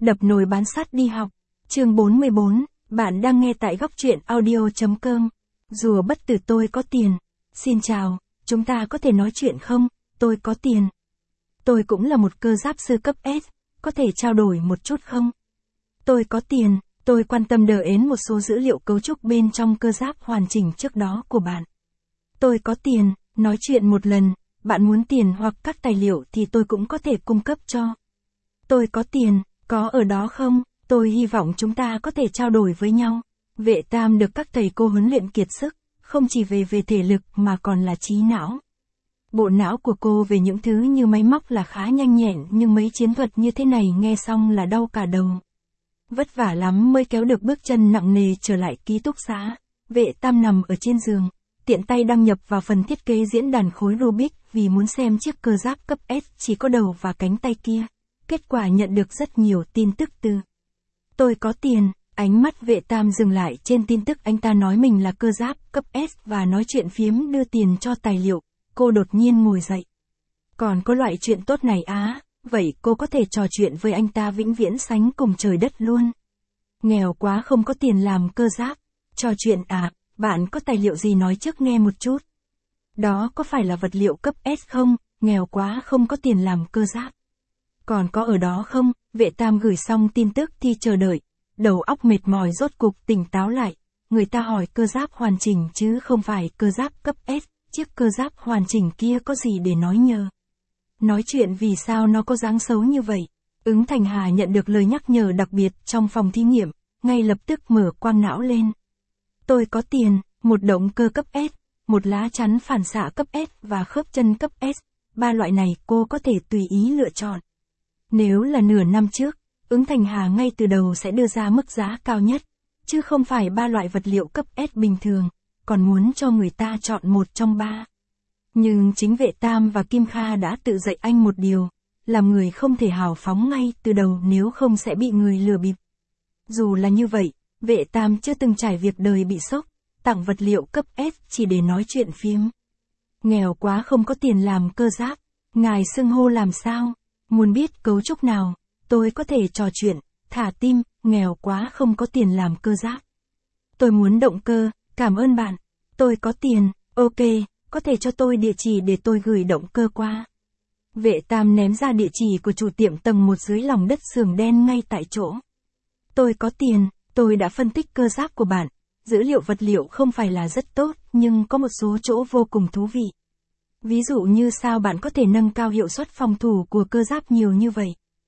Đập nồi bán sắt đi học. Chương 44, bạn đang nghe tại góc truyện audio.com. Rùa bất tử tôi có tiền. Xin chào, chúng ta có thể nói chuyện không? Tôi có tiền. Tôi cũng là một cơ giáp sư cấp S, có thể trao đổi một chút không? Tôi có tiền, tôi quan tâm đến một số dữ liệu cấu trúc bên trong cơ giáp hoàn chỉnh trước đó của bạn. Tôi có tiền, nói chuyện một lần, bạn muốn tiền hoặc các tài liệu thì tôi cũng có thể cung cấp cho. Tôi có tiền, có ở đó không? Tôi hy vọng chúng ta có thể trao đổi với nhau. Vệ Tam được các thầy cô huấn luyện kiệt sức, không chỉ về thể lực mà còn là trí não. Bộ não của cô về những thứ như máy móc là khá nhanh nhẹn, nhưng mấy chiến thuật như thế này nghe xong là đau cả đầu. Vất vả lắm mới kéo được bước chân nặng nề trở lại ký túc xá. Vệ Tam nằm ở trên giường, tiện tay đăng nhập vào phần thiết kế diễn đàn khối Rubik vì muốn xem chiếc cơ giáp cấp S chỉ có đầu và cánh tay kia. Kết quả nhận được rất nhiều tin tức từ tôi có tiền. Ánh mắt Vệ Tam dừng lại trên tin tức anh ta nói mình là cơ giáp cấp S và nói chuyện phiếm đưa tiền cho tài liệu. Cô đột nhiên ngồi dậy. Còn có loại chuyện tốt này á, vậy cô có thể trò chuyện với anh ta vĩnh viễn sánh cùng trời đất luôn. Nghèo quá không có tiền làm cơ giáp. Trò chuyện à, bạn có tài liệu gì nói trước nghe một chút. Đó có phải là vật liệu cấp S không? Nghèo quá không có tiền làm cơ giáp. Còn có ở đó không? Vệ Tam gửi xong tin tức thì chờ đợi. Đầu óc mệt mỏi rốt cục tỉnh táo lại. Người ta hỏi cơ giáp hoàn chỉnh chứ không phải cơ giáp cấp S. Chiếc cơ giáp hoàn chỉnh kia có gì để nói nhờ? Nói chuyện vì sao nó có dáng xấu như vậy? Ứng Thành Hà nhận được lời nhắc nhở đặc biệt trong phòng thí nghiệm, ngay lập tức mở quang não lên. Tôi có tiền, một động cơ cấp S, một lá chắn phản xạ cấp S và khớp chân cấp S. Ba loại này cô có thể tùy ý lựa chọn. Nếu là nửa năm trước, Ứng Thành Hà ngay từ đầu sẽ đưa ra mức giá cao nhất, chứ không phải ba loại vật liệu cấp S bình thường, còn muốn cho người ta chọn một trong ba. Nhưng chính Vệ Tam và Kim Kha đã tự dạy anh một điều, làm người không thể hào phóng ngay từ đầu nếu không sẽ bị người lừa bịp. Dù là như vậy, Vệ Tam chưa từng trải việc đời bị sốc, tặng vật liệu cấp S chỉ để nói chuyện phiếm. Nghèo quá không có tiền làm cơ giáp, ngài xưng hô làm sao? Muốn biết cấu trúc nào, tôi có thể trò chuyện, thả tim, nghèo quá không có tiền làm cơ giáp. Tôi muốn động cơ, cảm ơn bạn. Tôi có tiền, ok, có thể cho tôi địa chỉ để tôi gửi động cơ qua. Vệ Tam ném ra địa chỉ của chủ tiệm tầng 1 dưới lòng đất xưởng đen ngay tại chỗ. Tôi có tiền, tôi đã phân tích cơ giáp của bạn. Dữ liệu vật liệu không phải là rất tốt, nhưng có một số chỗ vô cùng thú vị. Ví dụ như sao bạn có thể nâng cao hiệu suất phòng thủ của cơ giáp nhiều như vậy?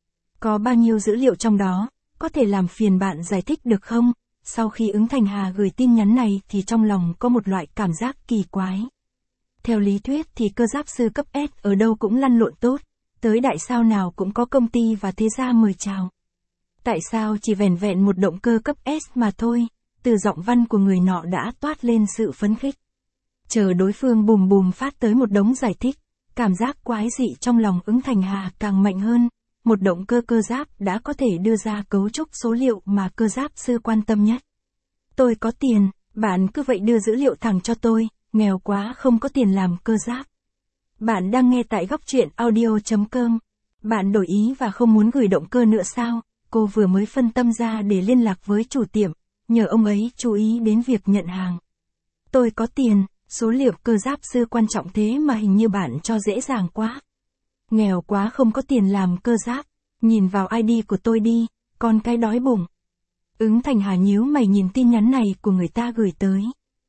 Có bao nhiêu dữ liệu trong đó, có thể làm phiền bạn giải thích được không? Sau khi Ứng Thành Hà gửi tin nhắn này thì trong lòng có một loại cảm giác kỳ quái. Theo lý thuyết thì cơ giáp sư cấp S ở đâu cũng lăn lộn tốt, tới đại sao nào cũng có công ty và thế gia mời chào. Tại sao chỉ vẻn vẹn một động cơ cấp S mà thôi? Từ giọng văn của người nọ đã toát lên sự phấn khích. Chờ đối phương bùm bùm phát tới một đống giải thích, cảm giác quái dị trong lòng Ứng Thành Hà càng mạnh hơn. Một động cơ cơ giáp đã có thể đưa ra cấu trúc số liệu mà cơ giáp sư quan tâm nhất. Tôi có tiền, bạn cứ vậy đưa dữ liệu thẳng cho tôi, nghèo quá không có tiền làm cơ giáp. Bạn đang nghe tại góc truyện audio.com. Bạn đổi ý và không muốn gửi động cơ nữa sao? Cô vừa mới phân tâm ra để liên lạc với chủ tiệm, nhờ ông ấy chú ý đến việc nhận hàng. Tôi có tiền, số liệu cơ giáp sư quan trọng thế mà hình như bạn cho dễ dàng quá. Nghèo quá không có tiền làm cơ giáp, nhìn vào ID của tôi đi, con cái đói bụng. Ứng Thành Hà nhíu mày nhìn tin nhắn này của người ta gửi tới.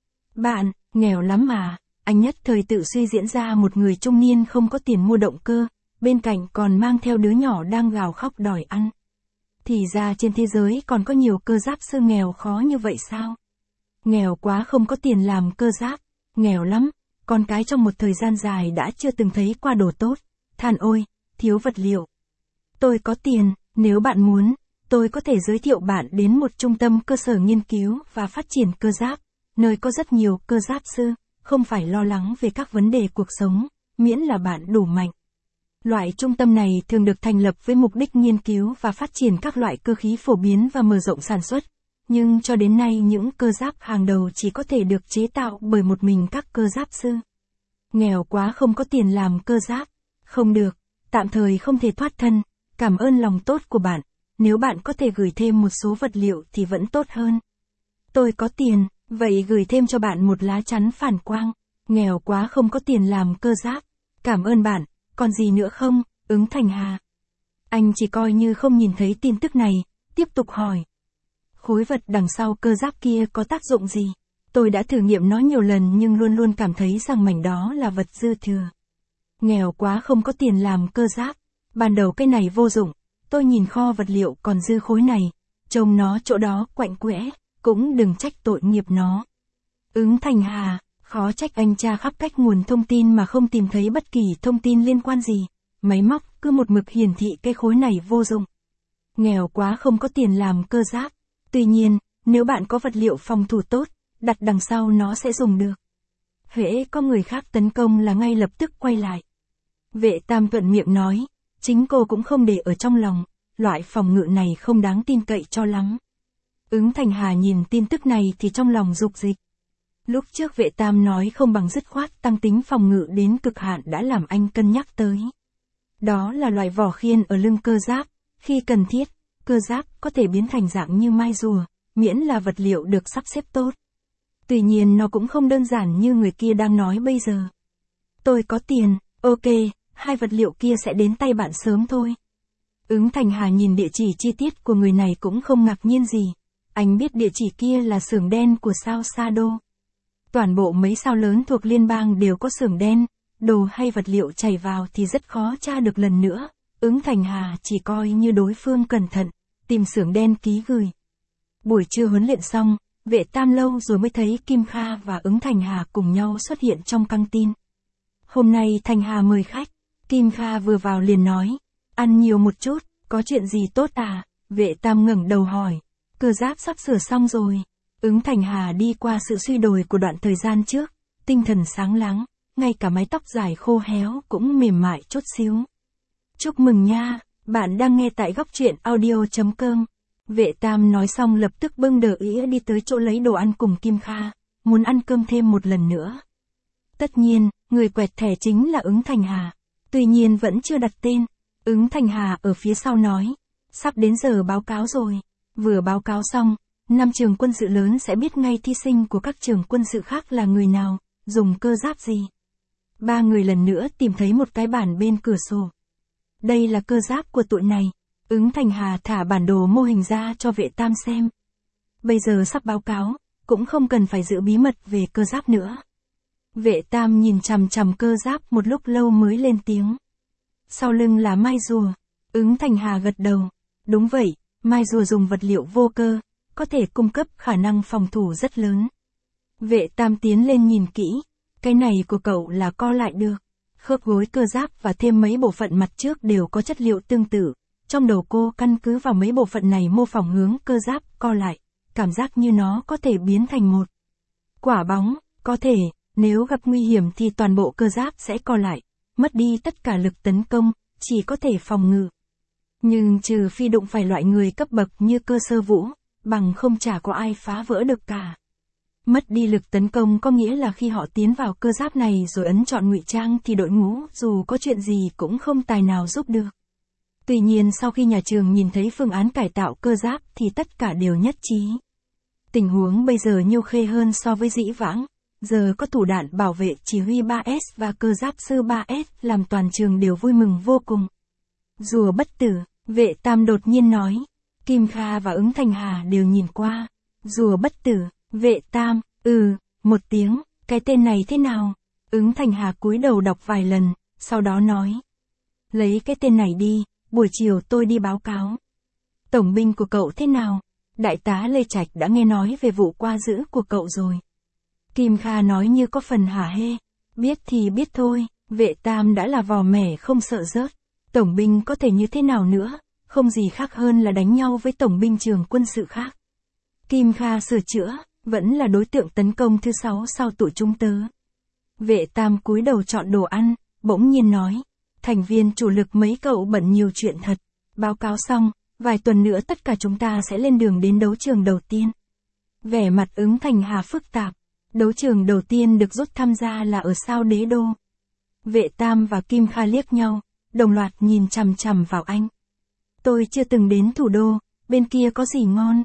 Bạn, nghèo lắm mà, anh nhất thời tự suy diễn ra một người trung niên không có tiền mua động cơ, bên cạnh còn mang theo đứa nhỏ đang gào khóc đòi ăn. Thì ra trên thế giới còn có nhiều cơ giáp sư nghèo khó như vậy sao? Nghèo quá không có tiền làm cơ giáp, nghèo lắm, con cái trong một thời gian dài đã chưa từng thấy qua đồ tốt, than ôi, thiếu vật liệu. Tôi có tiền, nếu bạn muốn, tôi có thể giới thiệu bạn đến một trung tâm cơ sở nghiên cứu và phát triển cơ giáp, nơi có rất nhiều cơ giáp sư, không phải lo lắng về các vấn đề cuộc sống, miễn là bạn đủ mạnh. Loại trung tâm này thường được thành lập với mục đích nghiên cứu và phát triển các loại cơ khí phổ biến và mở rộng sản xuất. Nhưng cho đến nay những cơ giáp hàng đầu chỉ có thể được chế tạo bởi một mình các cơ giáp sư. Nghèo quá không có tiền làm cơ giáp. Không được, tạm thời không thể thoát thân. Cảm ơn lòng tốt của bạn. nếu bạn có thể gửi thêm một số vật liệu thì vẫn tốt hơn. Tôi có tiền, vậy gửi thêm cho bạn một lá chắn phản quang. Nghèo quá không có tiền làm cơ giáp. Cảm ơn bạn, còn gì nữa không, Ứng Thành Hà. Anh chỉ coi như không nhìn thấy tin tức này, tiếp tục hỏi. Khối vật đằng sau cơ giáp kia có tác dụng gì? Tôi đã thử nghiệm nó nhiều lần nhưng luôn luôn cảm thấy rằng mảnh đó là vật dư thừa. Nghèo quá không có tiền làm cơ giáp. Ban đầu cái này vô dụng, tôi nhìn kho vật liệu còn dư khối này, trông nó chỗ đó quạnh quẽ, cũng đừng trách tội nghiệp nó. Ứng Thành Hà, khó trách anh tra khắp cách nguồn thông tin mà không tìm thấy bất kỳ thông tin liên quan gì. Máy móc cứ một mực hiển thị cái khối này vô dụng. Nghèo quá không có tiền làm cơ giáp. Tuy nhiên, nếu bạn có vật liệu phòng thủ tốt, đặt đằng sau nó sẽ dùng được. Hễ có người khác tấn công là ngay lập tức quay lại. Vệ Tam thuận miệng nói, chính cô cũng không để ở trong lòng, loại phòng ngự này không đáng tin cậy cho lắm. Ứng Thành Hà nhìn tin tức này thì trong lòng rục dịch. Lúc trước Vệ Tam nói không bằng dứt khoát tăng tính phòng ngự đến cực hạn đã làm anh cân nhắc tới. Đó là loại vỏ khiên ở lưng cơ giáp, khi cần thiết, cơ giáp có thể biến thành dạng như mai rùa, miễn là vật liệu được sắp xếp tốt. Tuy nhiên nó cũng không đơn giản như người kia đang nói bây giờ. Tôi có tiền, ok, hai vật liệu kia sẽ đến tay bạn sớm thôi. Ứng Thành Hà nhìn địa chỉ chi tiết của người này cũng không ngạc nhiên gì. Anh biết địa chỉ kia là xưởng đen của sao Sa Đô. Toàn bộ mấy sao lớn thuộc liên bang đều có xưởng đen, đồ hay vật liệu chảy vào thì rất khó tra được lần nữa. Ứng Thành Hà chỉ coi như đối phương cẩn thận, tìm xưởng đen ký gửi. Buổi trưa huấn luyện xong, Vệ Tam lâu rồi mới thấy Kim Kha và Ứng Thành Hà cùng nhau xuất hiện trong căng tin. Hôm nay Thành Hà mời khách, Kim Kha vừa vào liền nói, ăn nhiều một chút, có chuyện gì tốt à? Vệ Tam ngẩng đầu hỏi, cơ giáp sắp sửa xong rồi. Ứng Thành Hà đi qua sự suy đồi của đoạn thời gian trước, tinh thần sáng láng, ngay cả mái tóc dài khô héo cũng mềm mại chút xíu. Chúc mừng nha, bạn đang nghe tại góc truyện audio.com. Vệ Tam nói xong lập tức bưng đờ ĩa đi tới chỗ lấy đồ ăn cùng Kim Kha, muốn ăn cơm thêm một lần nữa. Tất nhiên, người quẹt thẻ chính là Ứng Thành Hà. Tuy nhiên vẫn chưa đặt tên. Ứng Thành Hà ở phía sau nói, sắp đến giờ báo cáo rồi. Vừa báo cáo xong, 5 trường quân sự lớn sẽ biết ngay thí sinh của các trường quân sự khác là người nào, dùng cơ giáp gì. 3 người lần nữa tìm thấy một cái bản bên cửa sổ. Đây là cơ giáp của tụi này. Ứng Thành Hà thả bản đồ mô hình ra cho Vệ Tam xem. Bây giờ sắp báo cáo, cũng không cần phải giữ bí mật về cơ giáp nữa. Vệ Tam nhìn chằm chằm cơ giáp một lúc lâu mới lên tiếng. Sau lưng là mai rùa. Ứng Thành Hà gật đầu. Đúng vậy, mai rùa dùng vật liệu vô cơ, có thể cung cấp khả năng phòng thủ rất lớn. Vệ Tam tiến lên nhìn kỹ. Cái này của cậu là co lại được. Khớp gối cơ giáp và thêm mấy bộ phận mặt trước đều có chất liệu tương tự. Trong đầu cô căn cứ vào mấy bộ phận này mô phỏng hướng cơ giáp co lại, cảm giác như nó có thể biến thành một quả bóng, có thể, nếu gặp nguy hiểm thì toàn bộ cơ giáp sẽ co lại, mất đi tất cả lực tấn công, chỉ có thể phòng ngự. Nhưng trừ phi đụng phải loại người cấp bậc như Cơ Sơ Vũ, bằng không chả có ai phá vỡ được cả. Mất đi lực tấn công có nghĩa là khi họ tiến vào cơ giáp này rồi ấn chọn ngụy trang thì đội ngũ dù có chuyện gì cũng không tài nào giúp được. Tuy nhiên sau khi nhà trường nhìn thấy phương án cải tạo cơ giáp thì tất cả đều nhất trí. Tình huống bây giờ nhiêu khê hơn so với dĩ vãng, giờ có thủ đạn bảo vệ chỉ huy 3S và cơ giáp sư 3S làm toàn trường đều vui mừng vô cùng. Rùa bất tử, Vệ Tam đột nhiên nói. Kim Kha và Ứng Thành Hà đều nhìn qua. Rùa bất tử, Vệ Tam, một tiếng, cái tên này thế nào? Ứng Thành Hà cúi đầu đọc vài lần, sau đó nói. Lấy cái tên này đi, buổi chiều tôi đi báo cáo. Tổng binh của cậu thế nào? Đại tá Lê Trạch đã nghe nói về vụ qua giữ của cậu rồi. Kim Kha nói như có phần hả hê. Biết thì biết thôi, Vệ Tam đã là vò mẻ không sợ rớt. Tổng binh có thể như thế nào nữa, không gì khác hơn là đánh nhau với tổng binh trường quân sự khác. Kim Kha sửa chữa, vẫn là đối tượng tấn công thứ 6 sau tụi chúng tớ. Vệ Tam cúi đầu chọn đồ ăn, bỗng nhiên nói. Thành viên chủ lực mấy cậu bận nhiều chuyện thật. Báo cáo xong, vài tuần nữa tất cả chúng ta sẽ lên đường đến đấu trường đầu tiên. Vẻ mặt Ứng Thành Hà phức tạp. Đấu trường đầu tiên được rút tham gia là ở sao Đế Đô. Vệ Tam và Kim Kha liếc nhau, đồng loạt nhìn chằm chằm vào anh. Tôi chưa từng đến thủ đô, bên kia có gì ngon?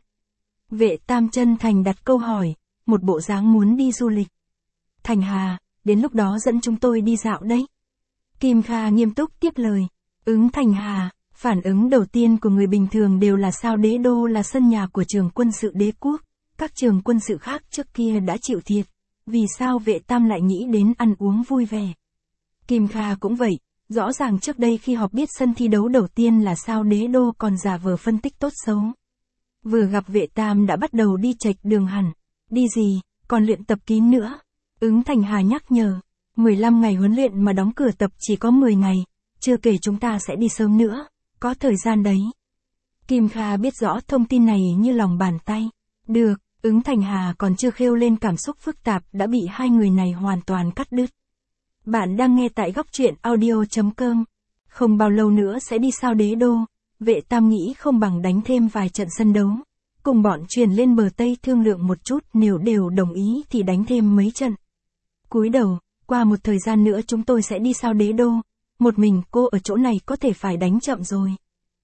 Vệ Tam chân thành đặt câu hỏi, một bộ dáng muốn đi du lịch. Thành Hà, đến lúc đó dẫn chúng tôi đi dạo đấy. Kim Kha nghiêm túc tiếp lời. Thành Hà, phản ứng đầu tiên của người bình thường đều là sao đế đô là sân nhà của trường quân sự đế quốc. Các trường quân sự khác trước kia đã chịu thiệt. Vì sao Vệ Tam lại nghĩ đến ăn uống vui vẻ? Kim Kha cũng vậy. Rõ ràng trước đây khi họp biết sân thi đấu đầu tiên là sao đế đô còn giả vờ phân tích tốt xấu. Vừa gặp Vệ Tam đã bắt đầu đi chệch đường hẳn. Đi gì, còn luyện tập kín nữa. Thành Hà nhắc nhở. 15 ngày huấn luyện mà đóng cửa tập chỉ có 10 ngày. Chưa kể chúng ta sẽ đi sớm nữa. Có thời gian đấy. Kim Kha biết rõ thông tin này như lòng bàn tay. Được, Thành Hà còn chưa khêu lên cảm xúc phức tạp đã bị hai người này hoàn toàn cắt đứt. Bạn đang nghe tại góc truyện audio.com. Không bao lâu nữa sẽ đi sao đế đô. Vệ Tam nghĩ không bằng đánh thêm vài trận sân đấu. Cùng bọn truyền lên bờ Tây thương lượng một chút, nếu đều đồng ý thì đánh thêm mấy trận. Cúi đầu, qua một thời gian nữa chúng tôi sẽ đi sao đế đô. Một mình cô ở chỗ này có thể phải đánh chậm rồi.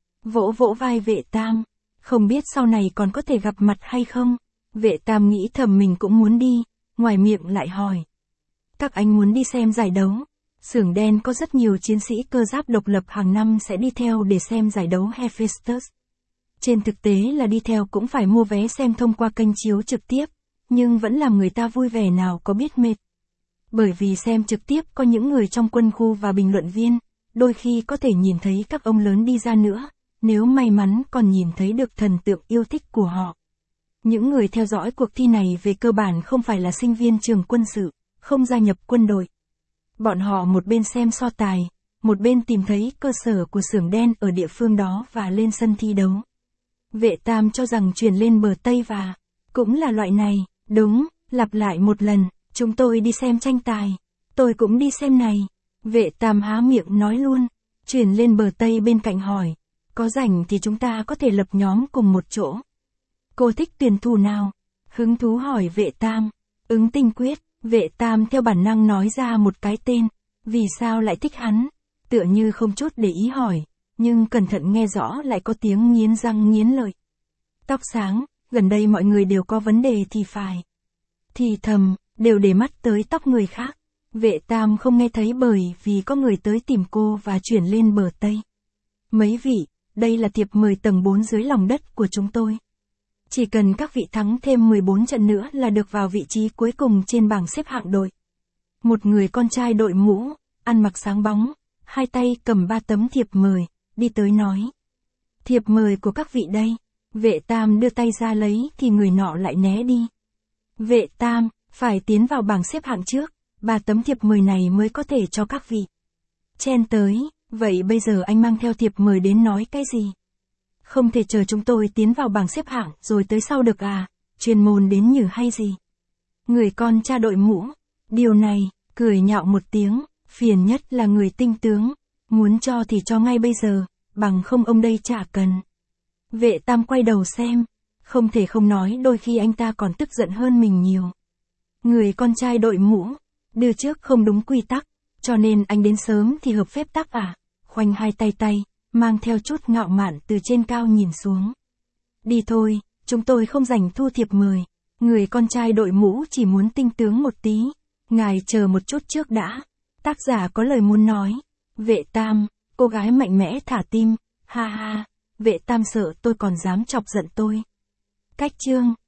Vỗ vỗ vai Vệ Tam. Không biết sau này còn có thể gặp mặt hay không? Vệ Tam nghĩ thầm mình cũng muốn đi. Ngoài miệng lại hỏi. Các anh muốn đi xem giải đấu. Xưởng đen có rất nhiều chiến sĩ cơ giáp độc lập hàng năm sẽ đi theo để xem giải đấu Hephaestus. Trên thực tế là đi theo cũng phải mua vé xem thông qua kênh chiếu trực tiếp, nhưng vẫn làm người ta vui vẻ nào có biết mệt. Bởi vì xem trực tiếp có những người trong quân khu và bình luận viên, đôi khi có thể nhìn thấy các ông lớn đi ra nữa, nếu may mắn còn nhìn thấy được thần tượng yêu thích của họ. Những người theo dõi cuộc thi này về cơ bản không phải là sinh viên trường quân sự, không gia nhập quân đội. Bọn họ một bên xem so tài, một bên tìm thấy cơ sở của xưởng đen ở địa phương đó và lên sân thi đấu. Vệ Tam cho rằng chuyển lên bờ Tây và cũng là loại này, đúng, lặp lại một lần, chúng tôi đi xem tranh tài, tôi cũng đi xem này. Vệ Tam há miệng nói luôn, chuyển lên bờ Tây bên cạnh hỏi, có rảnh thì chúng ta có thể lập nhóm cùng một chỗ. Cô thích tuyển thủ nào? Hứng thú hỏi Vệ Tam. Tinh Quyết. Vệ Tam theo bản năng nói ra một cái tên. Vì sao lại thích hắn? Tựa như không chút để ý hỏi, nhưng cẩn thận nghe rõ lại có tiếng nghiến răng nghiến lợi. Tóc sáng, gần đây mọi người đều có vấn đề thì phải. Thì thầm, đều để mắt tới tóc người khác. Vệ Tam không nghe thấy bởi vì có người tới tìm cô và chuyển lên bờ Tây. Mấy vị, đây là thiệp mời tầng 4 dưới lòng đất của chúng tôi. Chỉ cần các vị thắng thêm 14 trận nữa là được vào vị trí cuối cùng trên bảng xếp hạng đội. Một người con trai đội mũ, ăn mặc sáng bóng, hai tay cầm 3 tấm thiệp mời, đi tới nói. Thiệp mời của các vị đây. Vệ Tam đưa tay ra lấy thì người nọ lại né đi. Vệ Tam, phải tiến vào bảng xếp hạng trước, 3 tấm thiệp mời này mới có thể cho các vị. Chen tới, vậy bây giờ anh mang theo thiệp mời đến nói cái gì? Không thể chờ chúng tôi tiến vào bảng xếp hạng rồi tới sau được à, chuyên môn đến nhử hay gì? Người con cha đội mũ, điều này, cười nhạo một tiếng, phiền nhất là người tinh tướng, muốn cho thì cho ngay bây giờ, bằng không ông đây chả cần. Vệ Tam quay đầu xem, không thể không nói đôi khi anh ta còn tức giận hơn mình nhiều. Người con trai đội mũ, đưa trước không đúng quy tắc, cho nên anh đến sớm thì hợp phép tắc à, khoanh hai tay, mang theo chút ngạo mạn từ trên cao nhìn xuống. Đi thôi, chúng tôi không dành thu thiệp mời. Người con trai đội mũ chỉ muốn tinh tướng một tí. Ngài chờ một chút trước đã. Tác giả có lời muốn nói. Vệ Tam, cô gái mạnh mẽ thả tim. Ha ha, Vệ Tam sợ tôi còn dám chọc giận tôi. Cách chương.